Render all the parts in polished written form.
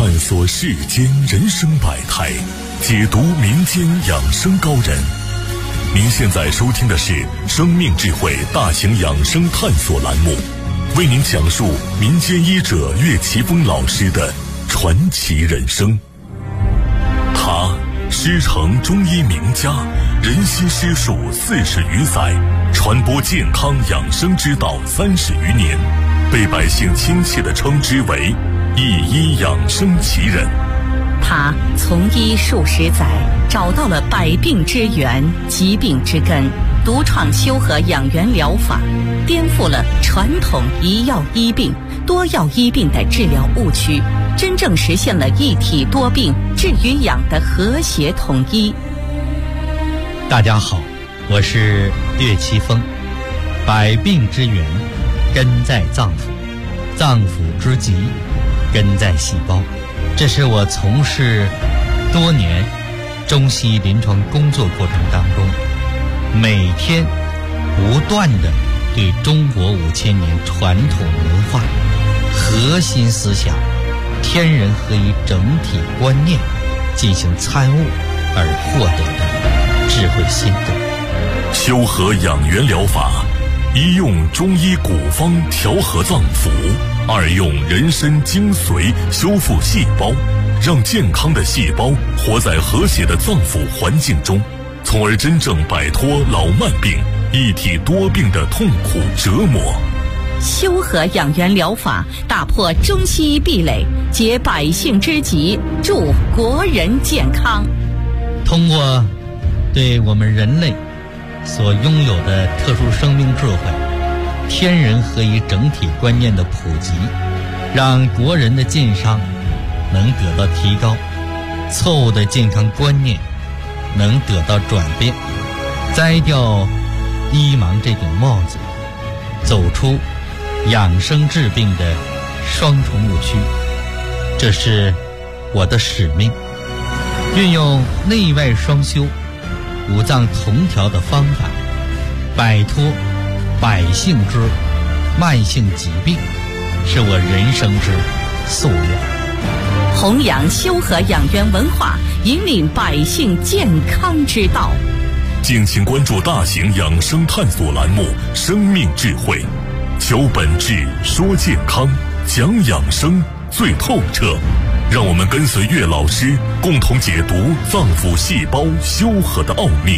探索世间人生百态，解读民间养生高人。您现在收听的是生命智慧大型养生探索栏目，为您讲述民间医者岳奇峰老师的传奇人生。他师承中医名家，人心师术40余载，传播健康养生之道30余年，被百姓亲切地称之为一医养生奇人。 他从医数十载，找到了百病之源、疾病之根，独创修和养元疗法，颠覆了传统一药医病、多药医病的治疗误区，真正实现了一体多病、治与养的和谐统一。 大家好，我是岳奇峰。百病之源根在脏腑，脏腑之疾根在细胞。这是我从事多年中西医临床工作过程当中，每天不断地对中国5000年传统文化核心思想天人合一整体观念进行参悟而获得的智慧心得。 修和养元疗法，一用中医古方调和脏腑，二用人参精髓修复细胞，让健康的细胞活在和谐的脏腑环境中，从而真正摆脱老慢病、一体多病的痛苦折磨。 修和养元疗法打破中西医壁垒，解百姓之急，助国人健康。 通过对我们人类所拥有的特殊生命智慧、天人合一整体观念的普及，让国人的健康能得到提高，错误的健康观念能得到转变，摘掉医盲这顶帽子，走出养生治病的双重误区。这是我的使命，运用内外双修、五脏同调的方法，摆脱百姓之慢性疾病，是我人生之夙愿。 弘扬修和养元文化，引领百姓健康之道。 敬请关注大型养生探索栏目《生命智慧》，求本质，说健康，讲养生最透彻。让我们跟随岳老师，共同解读脏腑细胞修和的奥秘。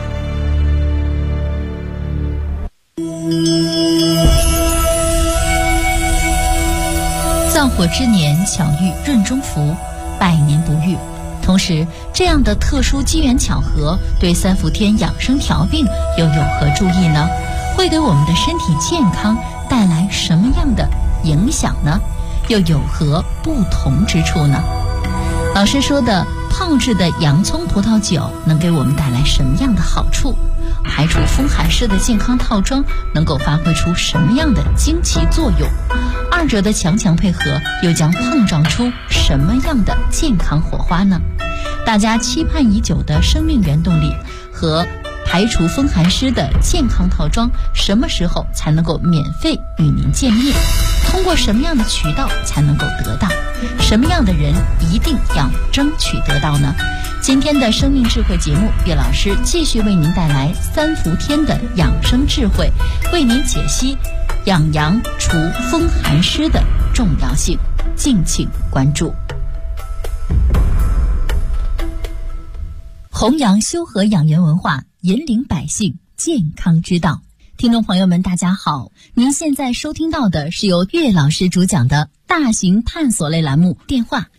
脏火之年，巧遇闰中福，百年不遇。同时，这样的特殊机缘巧合，对3伏天养生调病又有何注意呢？会给我们的身体健康带来什么样的影响呢？又有何不同之处呢？老师说的泡制的洋葱葡萄酒能给我们带来什么样的好处？排除风寒湿的健康套装能够发挥出什么样的惊奇作用？二者的强强配合又将碰撞出什么样的健康火花呢？大家期盼已久的生命原动力和排除风寒湿的健康套装什么时候才能够免费与您见面？通过什么样的渠道才能够得到？什么样的人一定要争取得到呢？今天的生命智慧节目，岳老师继续为您带来3伏天的养生智慧，为您解析养阳除风寒湿的重要性，敬请关注。弘扬修和养元文化，引领百姓健康之道。听众朋友们大家好，您现在收听到的是由岳老师主讲的大型探索类栏目，电话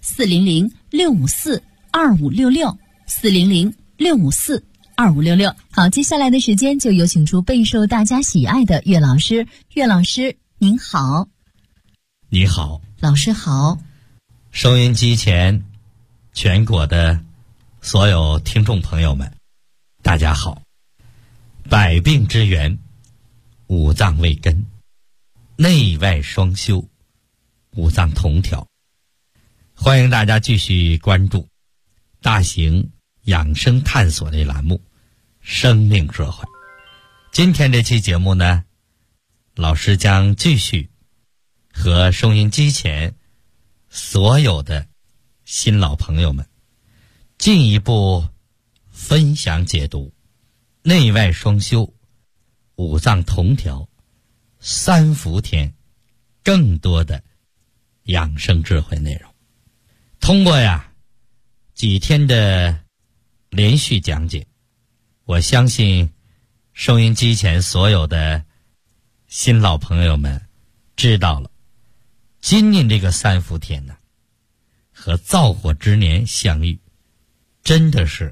400-654-2566，400-654-2566。好，接下来的时间就有请出备受大家喜爱的岳老师。岳老师您好。 你好。 老师好。 收音机前全国的所有听众朋友们大家好。百病之源，五脏为根，内外双修，五脏同调。欢迎大家继续关注大型养生探索类栏目生命智慧。今天这期节目呢，老师将继续和收音机前所有的新老朋友们，进一步分享解读内外双修、五脏同调、三伏天更多的养生智慧内容。通过几天的连续讲解，我相信收音机前所有的新老朋友们知道了，今年这个三伏天呢，和灶火之年相遇，真的是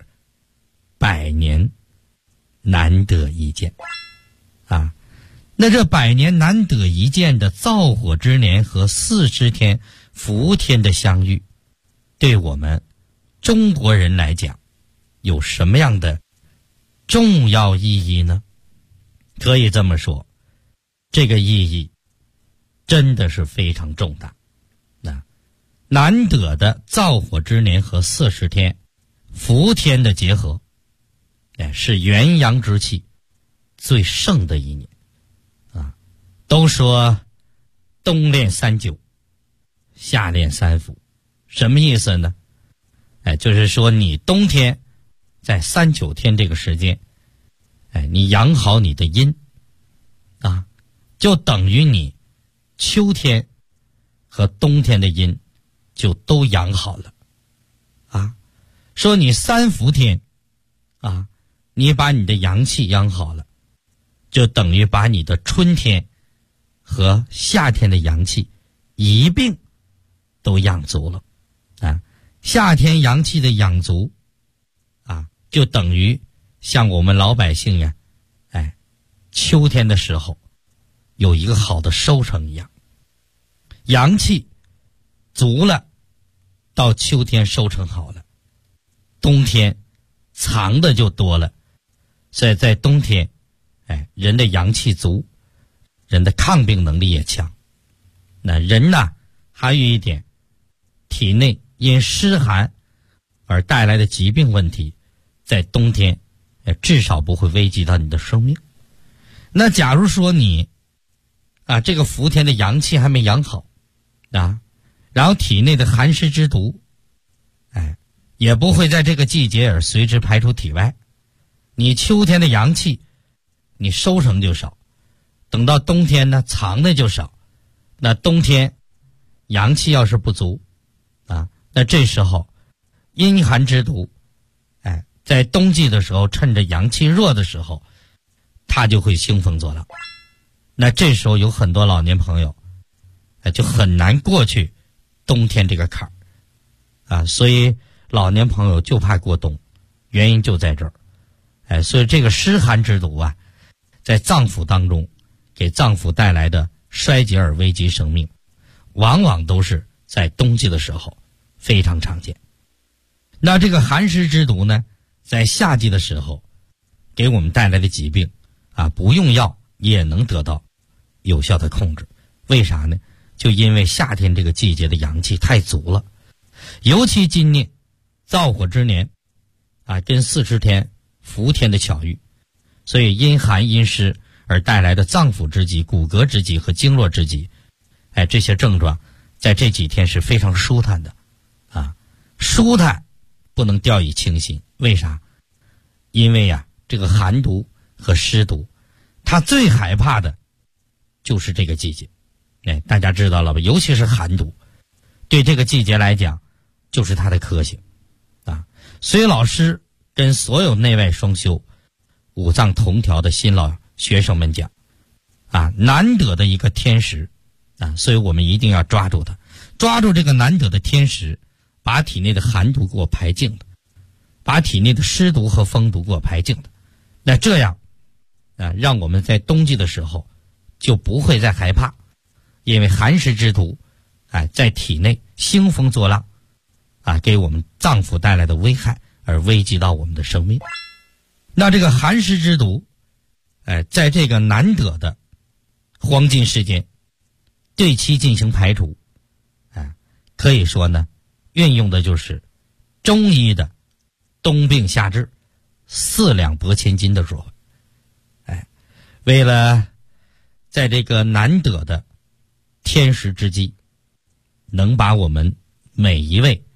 100年难得一见啊！那这100年难得一见的灶火之年和40天伏天的相遇，对我们中国人来讲有什么样的重要意义呢？可以这么说，这个意义真的是非常重大。难得的灶火之年和40天伏天的结合，是元阳之气最盛的一年啊。都说冬练3九，夏练3伏，什么意思呢？就是说你冬天在3、9天这个时间，你养好你的阴啊，就等于你秋天和冬天的阴就都养好了啊。说你3伏天啊，你把你的阳气养好了，就等于把你的春天和夏天的阳气一并都养足了啊。夏天阳气的养足啊，就等于像我们老百姓呀，秋天的时候有一个好的收成一样，阳气足了，到秋天收成好了，冬天藏的就多了。所以在冬天人的阳气足，人的抗病能力也强。那人呢，还有一点，体内因湿寒而带来的疾病问题，在冬天至少不会危及到你的生命。那假如说你这个伏天的阳气还没养好啊，然后体内的寒湿之毒也不会在这个季节而随之排出体外，你秋天的阳气你收成就少，等到冬天呢藏的就少。那冬天阳气要是不足那这时候阴寒之毒在冬季的时候，趁着阳气弱的时候，它就会兴风作浪。那这时候有很多老年朋友就很难过去冬天这个坎儿所以老年朋友就怕过冬，原因就在这儿所以这个湿寒之毒在脏腑当中给脏腑带来的衰竭而危及生命，往往都是在冬季的时候非常常见。那这个寒湿之毒呢，在夏季的时候给我们带来的疾病不用药也能得到有效的控制。为啥呢？就因为夏天这个季节的阳气太足了，尤其今年灶火之年跟40天伏天的巧遇，所以阴寒阴湿而带来的脏腑之疾、骨骼之疾和经络之疾这些症状在这几天是非常舒坦的舒坦不能掉以轻心。为啥？因为这个寒毒和湿毒它最害怕的就是这个季节大家知道了吧？尤其是寒毒对这个季节来讲就是它的克星所以老师跟所有内外双修、五脏同调的新老学生们讲难得的一个天时所以我们一定要抓住它，抓住这个难得的天时，把体内的寒毒给我排净的，把体内的湿毒和风毒给我排净的。那这样让我们在冬季的时候就不会再害怕，因为寒湿之毒在体内兴风作浪给我们脏腑带来的危害而危及到我们的生命。那这个寒湿之毒在这个难得的黄金时间对其进行排除可以说呢，运用的就是中医的冬病夏治、4两拨千斤的智慧为了在这个难得的天时之际，能把我们每一位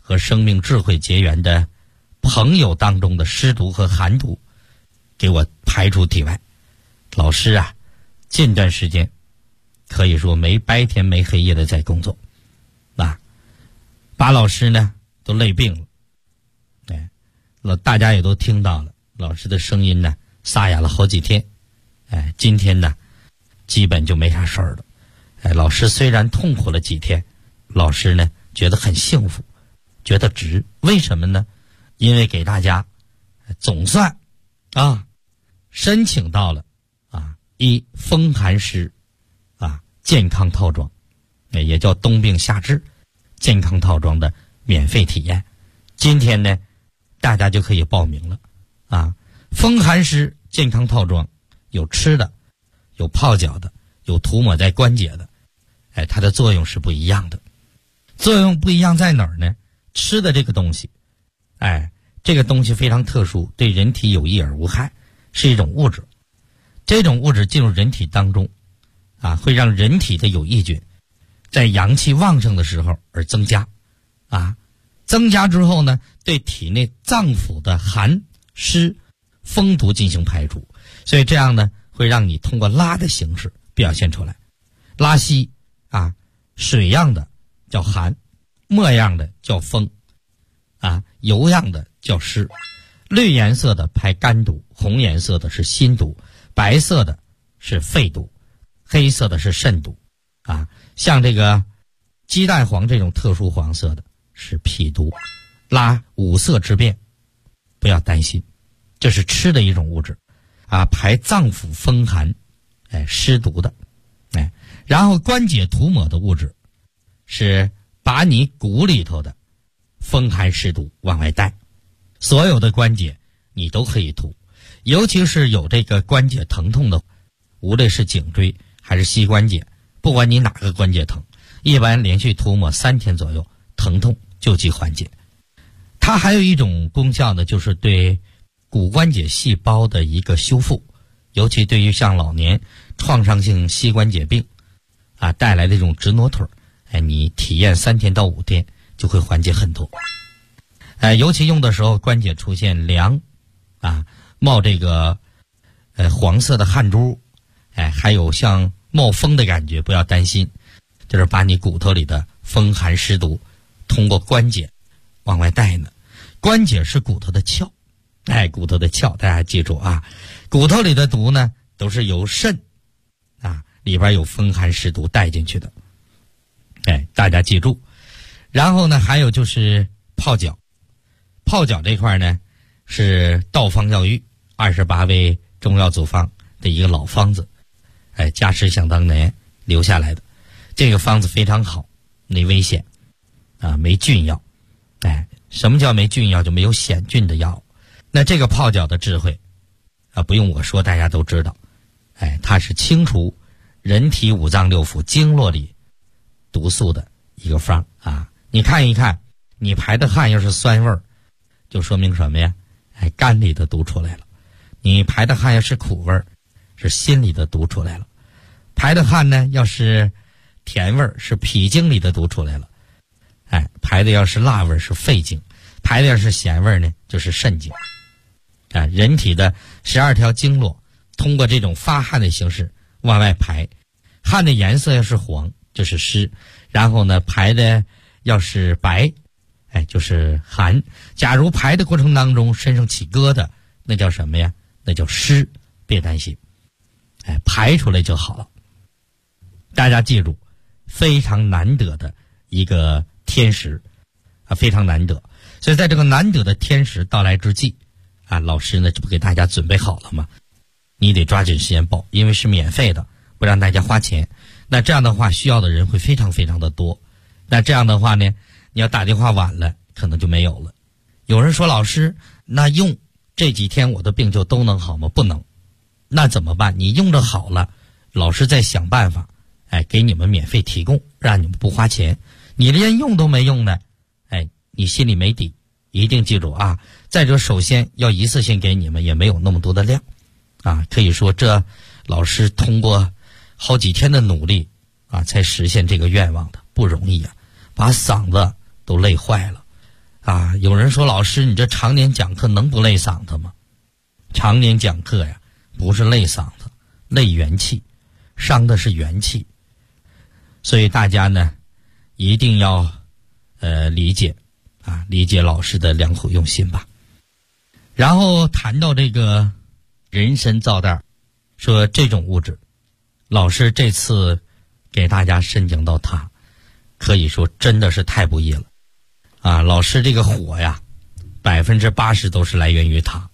和生命智慧结缘的朋友当中的湿毒和寒毒给我排出体外。老师啊，近段时间可以说没白天没黑夜的在工作，把老师呢都累病了。大家也都听到了，老师的声音呢沙哑了好几天。今天呢基本就没啥事儿了。老师虽然痛苦了几天，老师呢觉得很幸福，觉得值。为什么呢？因为给大家总算申请到了一风寒湿健康套装，也叫冬病夏治健康套装的免费体验。今天呢大家就可以报名了风寒湿健康套装有吃的，有泡脚的，有涂抹在关节的。它的作用是不一样的。作用不一样在哪儿呢？吃的这个东西这个东西非常特殊，对人体有益而无害，是一种物质。这种物质进入人体当中会让人体的有益菌在阳气旺盛的时候而增加增加之后呢，对体内脏腑的寒湿风毒进行排除，所以这样呢会让你通过拉的形式表现出来。拉稀水样的叫寒，沫样的叫风油样的叫湿。绿颜色的排肝毒，红颜色的是心毒，白色的是肺毒，黑色的是肾毒像这个鸡蛋黄这种特殊黄色的是脾毒。拉五色之变不要担心，这是吃的一种物质排脏腑风寒湿毒的然后关节涂抹的物质是把你骨里头的风寒湿毒往外带。所有的关节你都可以涂，尤其是有这个关节疼痛的，无论是颈椎还是膝关节，不管你哪个关节疼，一般连续涂抹3天左右，疼痛就即缓解。它还有一种功效呢，就是对骨关节细胞的一个修复，尤其对于像老年创伤性膝关节病带来的这种直挪腿你体验3天到5天就会缓解很多。尤其用的时候关节出现凉冒这个黄色的汗珠还有像冒风的感觉，不要担心，就是把你骨头里的风寒湿毒通过关节往外带呢。关节是骨头的鞘骨头的鞘，大家记住骨头里的毒呢都是由肾里边有风寒湿毒带进去的大家记住。然后呢还有就是泡脚这块呢是道方药浴28味中药组方的一个老方子家师想当年留下来的。这个方子非常好，没危险没菌药什么叫没菌药？就没有险菌的药。那这个泡脚的智慧不用我说大家都知道它是清除人体五脏六腑经络里毒素的一个方你看一看，你排的汗要是酸味儿，就说明什么呀？肝里的毒出来了。你排的汗要是苦味儿，是心里的毒出来了。排的汗呢要是甜味儿，是脾经里的毒出来了。排的要是辣味儿，是肺经；排的要是咸味儿呢，就是肾经。人体的12条经络通过这种发汗的形式往外排，汗的颜色要是黄就是湿，然后呢排的要是白就是寒。假如排的过程当中身上起疙瘩，那叫什么呀？那叫湿。别担心排出来就好了。大家记住，非常难得的一个天时非常难得。所以在这个难得的天时到来之际老师呢这不给大家准备好了吗？你得抓紧时间报，因为是免费的，不让大家花钱。那这样的话需要的人会非常非常的多。那这样的话呢，你要打电话晚了可能就没有了。有人说老师，那用这几天我的病就都能好吗？不能。那怎么办？你用着好了，老师再想办法给你们免费提供，让你们不花钱。你连用都没用呢你心里没底。一定记住再者首先要一次性给你们，也没有那么多的量可以说这老师通过好几天的努力才实现这个愿望的，不容易把嗓子都累坏了有人说老师，你这常年讲课能不累嗓子吗？常年讲课呀，不是累嗓子，累元气，伤的是元气。所以大家呢，一定要理解老师的良苦用心吧。然后谈到这个人参皂袋，说这种物质，老师这次给大家申请到它，可以说真的是太不易了老师这个火呀，80%都是来源于它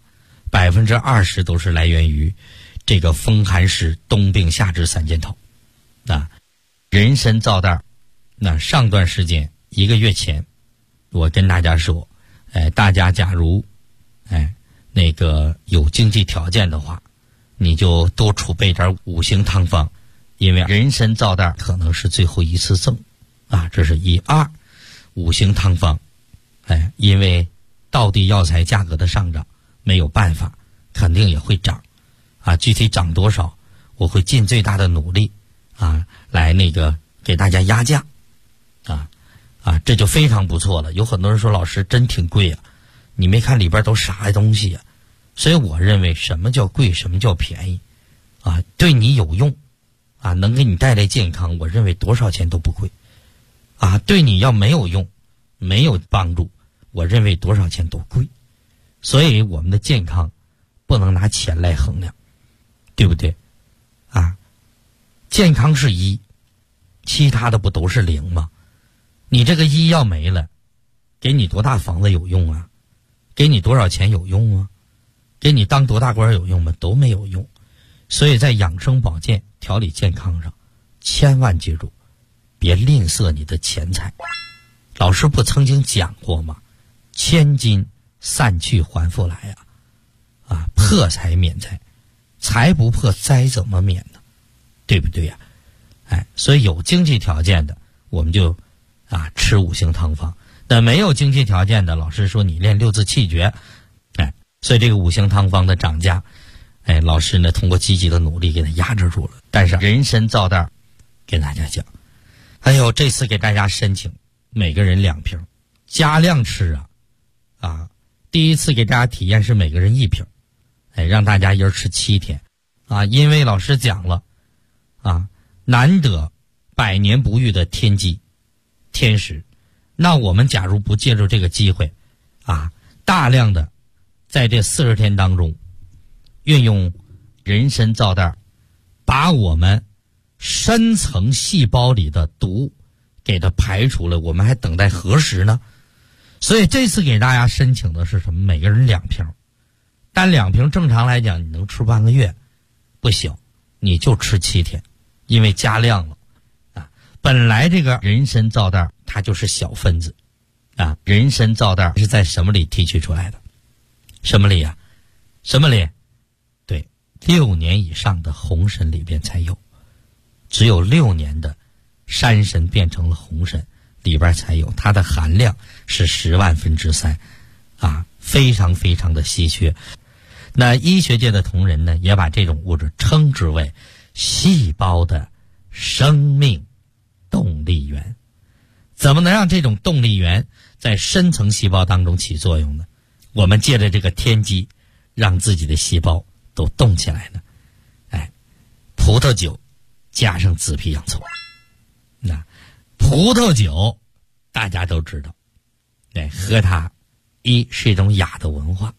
，20%都是来源于这个风寒湿冬病夏治三件套人参皂袋。那上段时间1个月前，我跟大家说，大家假如那个有经济条件的话，你就多储备点5行汤方，因为人参皂袋可能是最后一次赠这是1、2 5行汤方。因为道地药材价格的上涨没有办法，肯定也会涨具体涨多少，我会尽最大的努力来那个给大家压价这就非常不错了。有很多人说老师真挺贵你没看里边都啥东西所以我认为什么叫贵，什么叫便宜对你有用能给你带来健康，我认为多少钱都不贵对你要没有用，没有帮助，我认为多少钱都贵。所以我们的健康不能拿钱来衡量，对不对健康是1，其他的不都是0吗？你这个1要没了，给你多大房子有用给你多少钱有用给你当多大官有用吗？都没有用。所以在养生保健调理健康上，千万记住，别吝啬你的钱财。老师不曾经讲过吗？千金散去还复来破财免灾，财不破灾怎么免呢？对不对所以有经济条件的我们就吃5行汤方，但没有经济条件的，老师说你练6字气诀所以这个5行汤方的涨价老师呢通过积极的努力给它压制住了。但是人参皂袋给大家讲，还有这次给大家申请每个人2瓶，加量吃第一次给大家体验是每个人1瓶让大家一人吃7天因为老师讲了难得100年不遇的天机天时，那我们假如不借助这个机会大量的在这40天当中运用人参皂袋，把我们深层细胞里的毒给它排除了，我们还等待何时呢？所以这次给大家申请的是什么？每个人2瓶，但2瓶正常来讲你能吃半个月，不行，你就吃7天，因为加量了本来这个人参皂袋它就是小分子人参皂袋是在什么里提取出来的？什么里什么里？对，6年以上的红参里边才有，只有6年的山参变成了红参里边才有，它的含量是10万分之3非常非常的稀缺。那医学界的同仁呢，也把这种物质称之为细胞的生命动力源。怎么能让这种动力源在深层细胞当中起作用呢？我们借着这个天机，让自己的细胞都动起来呢。葡萄酒加上紫皮洋葱。那葡萄酒大家都知道，喝它1是一种雅的文化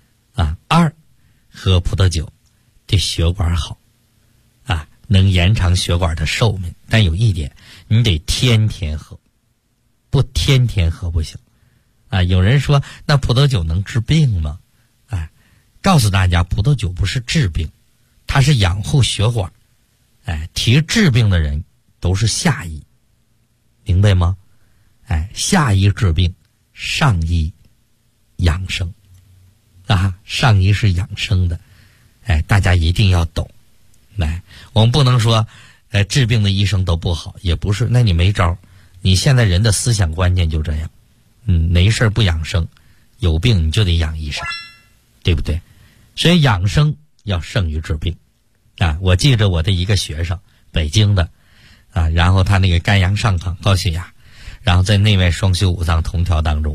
2喝葡萄酒对血管好能延长血管的寿命。但有一点，你得天天喝，不天天喝不行有人说那葡萄酒能治病吗？告诉大家，葡萄酒不是治病，它是养护血管。提治病的人都是下医，明白吗？下医治病，上医养生上医是养生的。大家一定要懂。我们不能说治病的医生都不好，也不是，那你没招。你现在人的思想观念就这样，没事不养生，有病你就得养医生，对不对？所以养生要胜于治病我记着我的一个学生，北京的然后他那个肝阳上亢高血压，然后在内外双修5脏同调当中，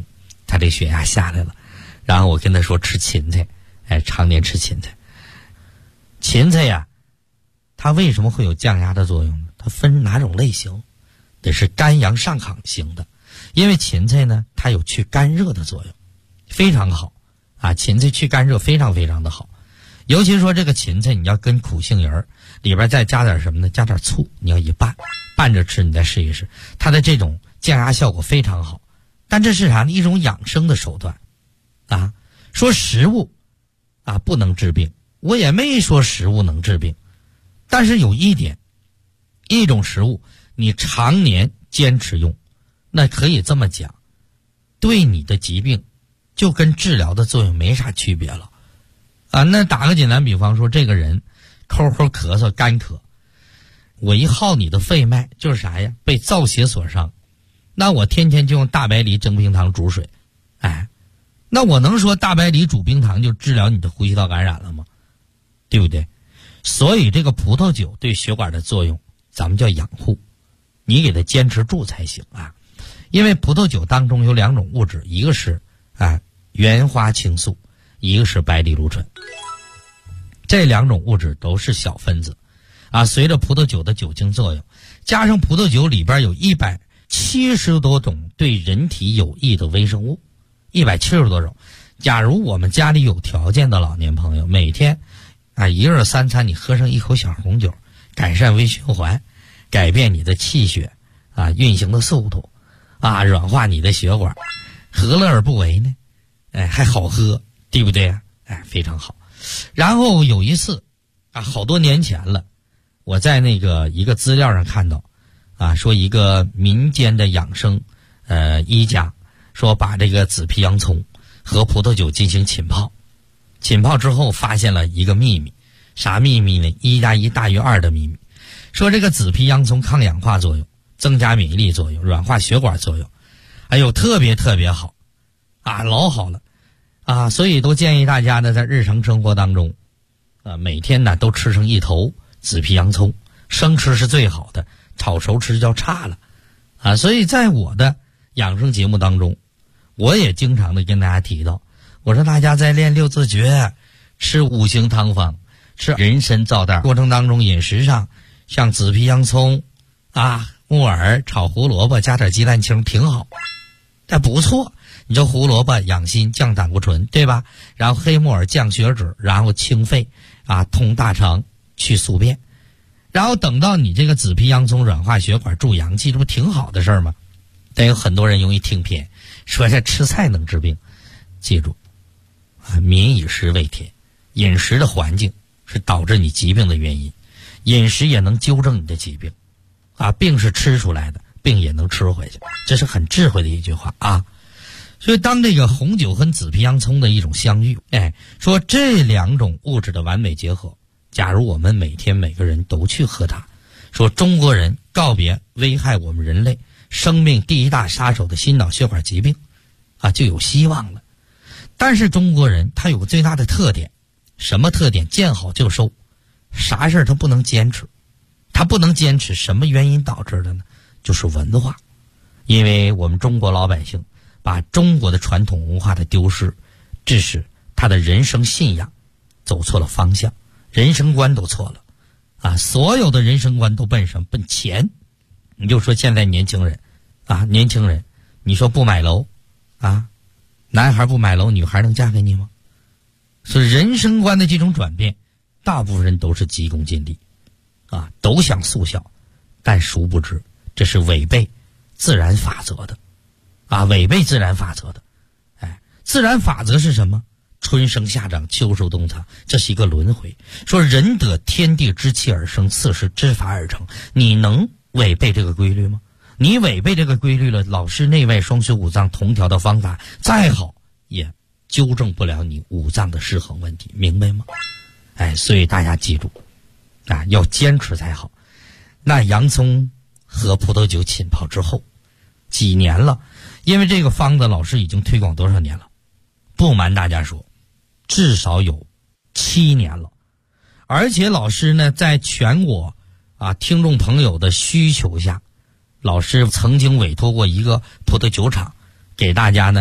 他这血压下来了。然后我跟他说吃芹菜，常年吃芹菜。芹菜呀，它为什么会有降压的作用呢？它分哪种类型？得是肝阳上亢型的，因为芹菜呢，它有去肝热的作用，非常好啊！芹菜去肝热非常非常的好，尤其说这个芹菜，你要跟苦杏仁里边再加点什么呢？加点醋，你要一拌着吃，你再试一试，它的这种降压效果非常好。但这是啥呢？一种养生的手段啊！说食物啊不能治病，我也没说食物能治病，但是有一点，一种食物你常年坚持用，那可以这么讲，对你的疾病就跟治疗的作用没啥区别了啊。那打个简单比方说，这个人抠咳嗽干咳，我一耗你的肺脉就是啥呀？被造血所伤，那我天天就用大白梨蒸冰糖煮水，那我能说大白梨煮冰糖就治疗你的呼吸道感染了吗？对不对？所以这个葡萄酒对血管的作用咱们叫养护，你给它坚持住才行啊。因为葡萄酒当中有2种物质，一个是原花青素，一个是白藜芦醇，这2种物质都是小分子啊。随着葡萄酒的酒精作用，加上葡萄酒里边有170多种对人体有益的微生物，170多种。假如我们家里有条件的老年朋友，每天一日3餐你喝上一口小红酒，改善微循环，改变你的气血运行的速度软化你的血管，何乐而不为呢？还好喝，对不对啊？非常好。然后有一次好多年前了，我在那个一个资料上看到说一个民间的养生医家说把这个紫皮洋葱和葡萄酒进行浸泡，浸泡之后发现了一个秘密。啥秘密呢？1+1大于2的秘密。说这个紫皮洋葱抗氧化作用，增加免疫力作用，软化血管作用，特别特别好老好了所以都建议大家呢在日常生活当中每天呢都吃上1头紫皮洋葱，生吃是最好的，炒熟吃就差了所以在我的养生节目当中，我也经常的跟大家提到，我说大家在练6字诀，吃5行汤方，吃人参皂蛋过程当中，饮食上像紫皮洋葱木耳炒胡萝卜加点鸡蛋清挺好，不错。你这胡萝卜养心降胆固醇，对吧？然后黑木耳降血脂，然后清肺通大肠去宿便，然后等到你这个紫皮洋葱软化血管助阳气，这不挺好的事儿吗？但有很多人容易听偏，说这吃菜能治病。记住民以食为天，饮食的环境是导致你疾病的原因，饮食也能纠正你的疾病病是吃出来的，病也能吃回去，这是很智慧的一句话所以当这个红酒和紫皮洋葱的一种相遇，说这2种物质的完美结合，假如我们每天每个人都去喝它，说中国人告别危害我们人类生命第1大杀手的心脑血管疾病就有希望了。但是中国人他有个最大的特点，什么特点？见好就收，啥事他不能坚持。他不能坚持，什么原因导致的呢？就是文化。因为我们中国老百姓把中国的传统文化的丢失，致使他的人生信仰走错了方向，人生观都错了所有的人生观都奔什么？奔钱。你就说现在年轻人你说不买楼男孩不买楼，女孩能嫁给你吗？所以人生观的这种转变，大部分人都是急功近利都想速效，但殊不知这是违背自然法则的违背自然法则的自然法则是什么？春生夏长秋收冬藏，这是一个轮回。说人得天地之气而生，次是之法而成，你能违背这个规律吗？你违背这个规律了，老师内外双修五脏同调的方法再好也纠正不了你五脏的失衡问题，明白吗？所以大家记住要坚持才好。那洋葱和葡萄酒浸泡之后几年了，因为这个方子老师已经推广多少年了？不瞒大家说，至少有7年了。而且老师呢，在全国听众朋友的需求下，老师曾经委托过一个葡萄酒厂，给大家呢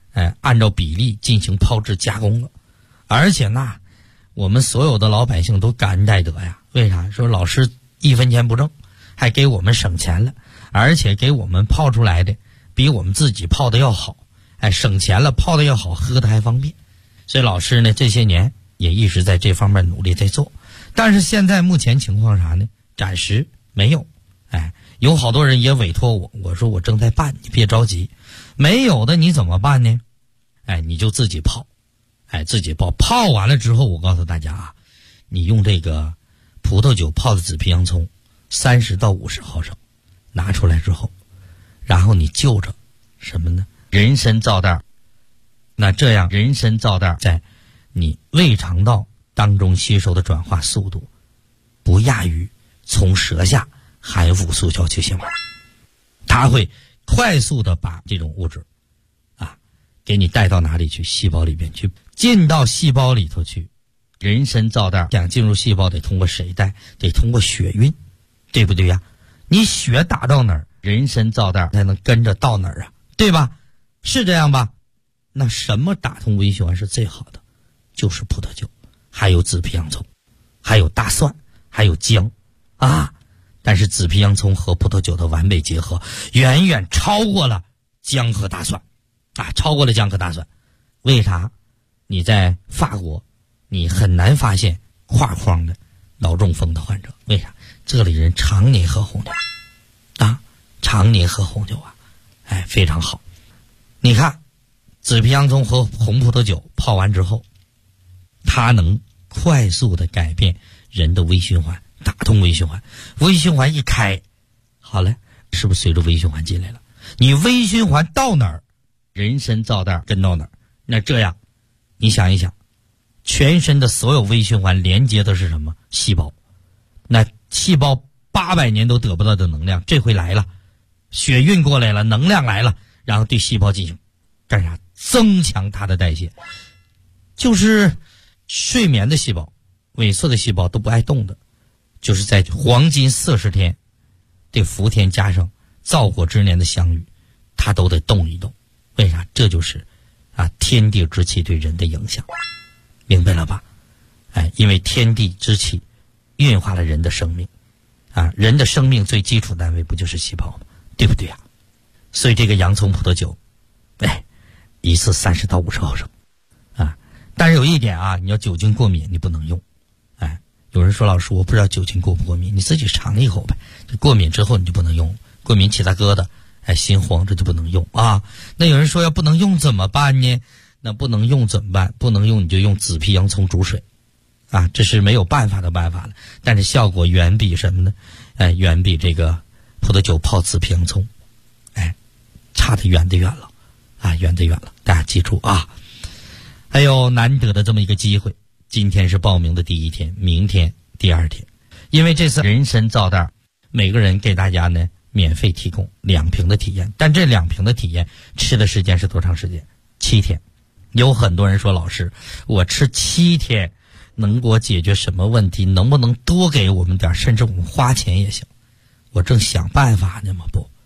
按照比例进行炮制加工了。而且那我们所有的老百姓都感恩戴德呀。为啥？说老师1分钱不挣，还给我们省钱了，而且给我们泡出来的比我们自己泡的要好，省钱了，泡的要好，喝的还方便。所以老师呢这些年也一直在这方面努力在做。但是现在目前情况啥呢？暂时没有。有好多人也委托我，我说我正在办，你别着急。没有的你怎么办呢？你就自己泡。自己泡，泡完了之后，我告诉大家啊，你用这个葡萄酒泡的紫皮洋葱30到50毫升，拿出来之后，然后你就着什么呢？人参皂袋。那这样人参皂袋在你胃肠道当中吸收的转化速度，不亚于从舌下含氟速效去腥丸，它会快速的把这种物质给你带到哪里去？细胞里边去，进到细胞里头去。人参皂袋想进入细胞得通过谁带？得通过血运，对不对呀？你血打到哪儿，人参皂袋才能跟着到哪儿啊，对吧？是这样吧？那什么打通微循环是最好的？就是葡萄酒，还有紫皮洋葱，还有大蒜，还有姜啊。但是紫皮洋葱和葡萄酒的完美结合，远远超过了姜和大蒜超过了姜和大蒜。为啥？你在法国你很难发现跨框的脑中风的患者，为啥？这里人常年喝红酒常年喝红酒非常好。你看紫皮洋葱和红葡萄酒泡完之后，它能快速的改变人的微循环，打通微循环。微循环一开，好了，是不是随着微循环进来了？你微循环到哪儿，人参皂袋跟到哪儿。那这样你想一想，全身的所有微循环连接的是什么？细胞。那细胞800年都得不到的能量，这回来了，血运过来了，能量来了，然后对细胞进行干啥？增强它的代谢。就是睡眠的细胞，萎缩的细胞都不爱动的，就是在黄金40天这伏天加上造火之年的相遇，它都得动一动。为啥？这就是天地之气对人的影响，明白了吧？因为天地之气运化了人的生命人的生命最基础单位不就是细胞吗？对不对呀？所以这个洋葱葡萄酒一次30到50毫升但是有一点你要酒精过敏你不能用。有人说老师我不知道酒精过不过敏，你自己尝一口呗，过敏之后你就不能用，过敏起大疙瘩心慌，这就不能用那有人说要不能用怎么办呢？那不能用怎么办？不能用你就用紫皮洋葱煮水这是没有办法的办法了，但是效果远比什么呢？远比这个葡萄酒泡紫皮洋葱差得远得远了远得远了。大家记住还有难得的这么一个机会，今天是报名的第1天，明天第2天。因为这次人参皂袋每个人给大家呢免费提供2瓶的体验，但这2瓶的体验吃的时间是多长时间？7天。有很多人说老师我吃7天能给我解决什么问题？能不能多给我们点，甚至我们花钱也行。我正想办法呢嘛，不